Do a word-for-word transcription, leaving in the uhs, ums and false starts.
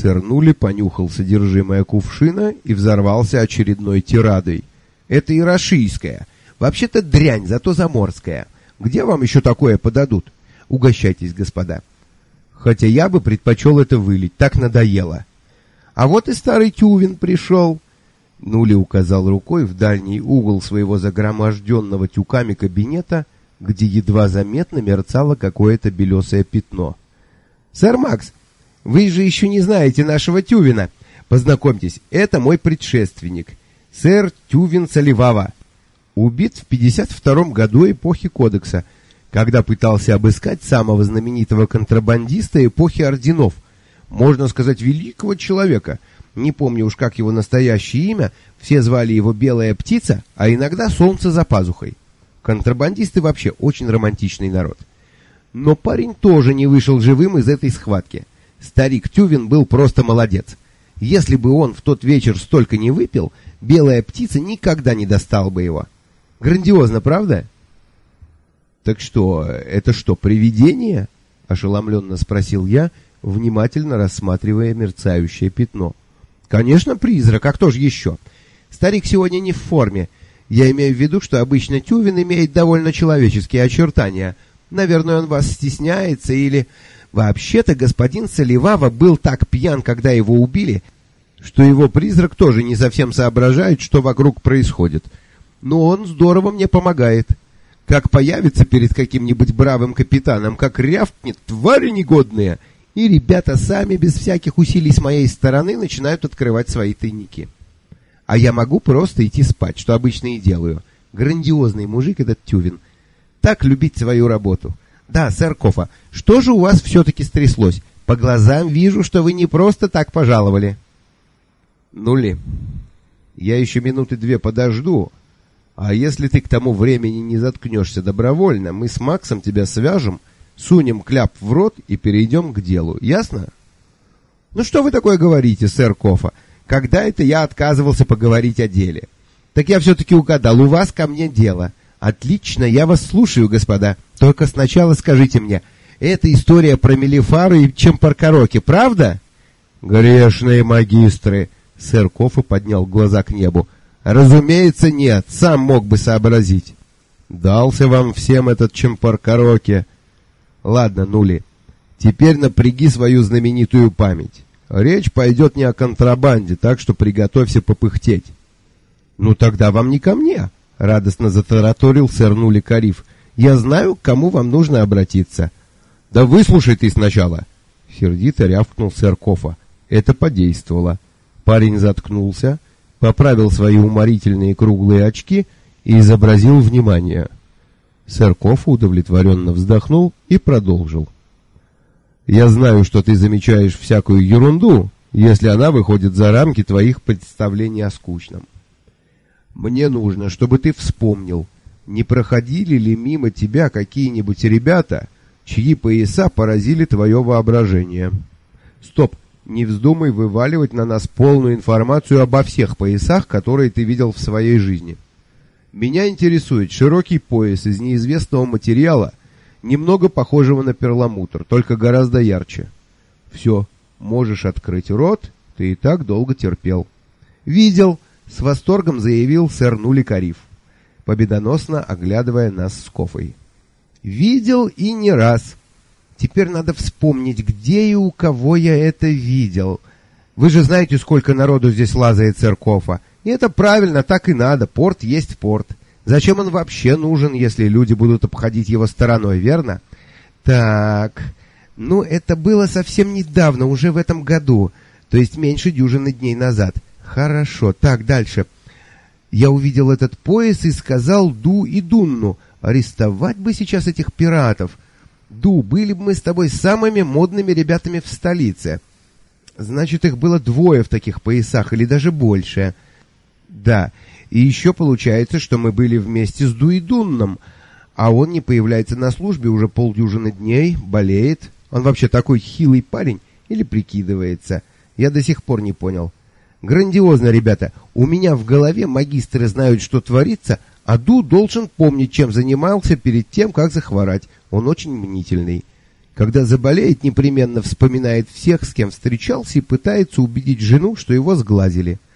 Сэр Нули понюхал содержимое кувшина и взорвался очередной тирадой. «Это ирашийская. Вообще-то дрянь, зато заморская. Где вам еще такое подадут? Угощайтесь, господа. Хотя я бы предпочел это вылить, так надоело. А вот и старый Тювин пришел». Нули указал рукой в дальний угол своего загроможденного тюками кабинета, где едва заметно мерцало какое-то белесое пятно. «Сэр Макс, вы же еще не знаете нашего Тювина. Познакомьтесь, это мой предшественник, сэр Тювин Саливава, убит в пятьдесят втором году эпохи Кодекса, когда пытался обыскать самого знаменитого контрабандиста эпохи орденов, можно сказать, великого человека. Не помню уж, как его настоящее имя, все звали его Белая Птица, а иногда Солнце за пазухой. Контрабандисты вообще очень романтичный народ. Но парень тоже не вышел живым из этой схватки. Старик Тювин был просто молодец. Если бы он в тот вечер столько не выпил, Белая Птица никогда не достал бы его. Грандиозно, правда? «Так что, это что, привидение?» — ошеломленно спросил я, внимательно рассматривая мерцающее пятно. «Конечно, призрак, а кто же еще? Старик сегодня не в форме. Я имею в виду, что обычно Тювин имеет довольно человеческие очертания. Наверное, он вас стесняется или... Вообще-то господин Саливава был так пьян, когда его убили, что его призрак тоже не совсем соображает, что вокруг происходит. Но он здорово мне помогает. Как появится перед каким-нибудь бравым капитаном, как рявкнет, твари негодные, и ребята сами без всяких усилий с моей стороны начинают открывать свои тайники. А я могу просто идти спать, что обычно и делаю. Грандиозный мужик этот Тювин. Так любить свою работу. Да, сэр Кофа, что же у вас все-таки стряслось? По глазам вижу, что вы не просто так пожаловали». «Нули, я еще минуты две подожду, а если ты к тому времени не заткнешься добровольно, мы с Максом тебя свяжем, сунем кляп в рот и перейдем к делу. Ясно?» «Ну что вы такое говорите, сэр Кофа? Когда это я отказывался поговорить о деле? Так я все-таки угадал, у вас ко мне дело. Отлично, я вас слушаю, господа. Только сначала скажите мне, это история про Мелифару и Чемпаркароки, правда?» «Грешные магистры!» — сэр Кофа поднял глаза к небу. «Разумеется, нет, сам мог бы сообразить. Дался вам всем этот Чемпаркароки. Ладно, Нули, теперь напряги свою знаменитую память. Речь пойдет не о контрабанде, так что приготовься попыхтеть». «Ну тогда вам не ко мне», — радостно затараторил сэр Нули Кариф. «Я знаю, к кому вам нужно обратиться». «Да выслушай ты сначала», — сердито рявкнул сэр Кофа. Это подействовало. Парень заткнулся, поправил свои уморительные круглые очки и изобразил внимание. Сэр Кофа удовлетворенно вздохнул и продолжил. «Я знаю, что ты замечаешь всякую ерунду, если она выходит за рамки твоих представлений о скучном. Мне нужно, чтобы ты вспомнил, не проходили ли мимо тебя какие-нибудь ребята, чьи пояса поразили твое воображение. Стоп, не вздумай вываливать на нас полную информацию обо всех поясах, которые ты видел в своей жизни. Меня интересует широкий пояс из неизвестного материала, немного похожего на перламутр, только гораздо ярче. Все, можешь открыть рот, ты и так долго терпел». «Видел», — с восторгом заявил сэр Нули Кариф, победоносно оглядывая нас с Кофой. «Видел и не раз. Теперь надо вспомнить, где и у кого я это видел. Вы же знаете, сколько народу здесь лазает, сэр Кофа. И это правильно, так и надо. Порт есть порт. Зачем он вообще нужен, если люди будут обходить его стороной, верно? Так, ну это было совсем недавно, уже в этом году, то есть меньше дюжины дней назад. Хорошо, так, дальше. Я увидел этот пояс и сказал Ду и Дунну, арестовать бы сейчас этих пиратов. Ду, были бы мы с тобой самыми модными ребятами в столице. Значит, их было двое в таких поясах, или даже больше. Да, и еще получается, что мы были вместе с Ду и Дунном, а он не появляется на службе уже полдюжины дней, болеет. Он вообще такой хилый парень или прикидывается? Я до сих пор не понял. Грандиозно, ребята. У меня в голове магистры знают, что творится, а Ду должен помнить, чем занимался перед тем, как захворать. Он очень мнительный. Когда заболеет, непременно вспоминает всех, с кем встречался, и пытается убедить жену, что его сглазили.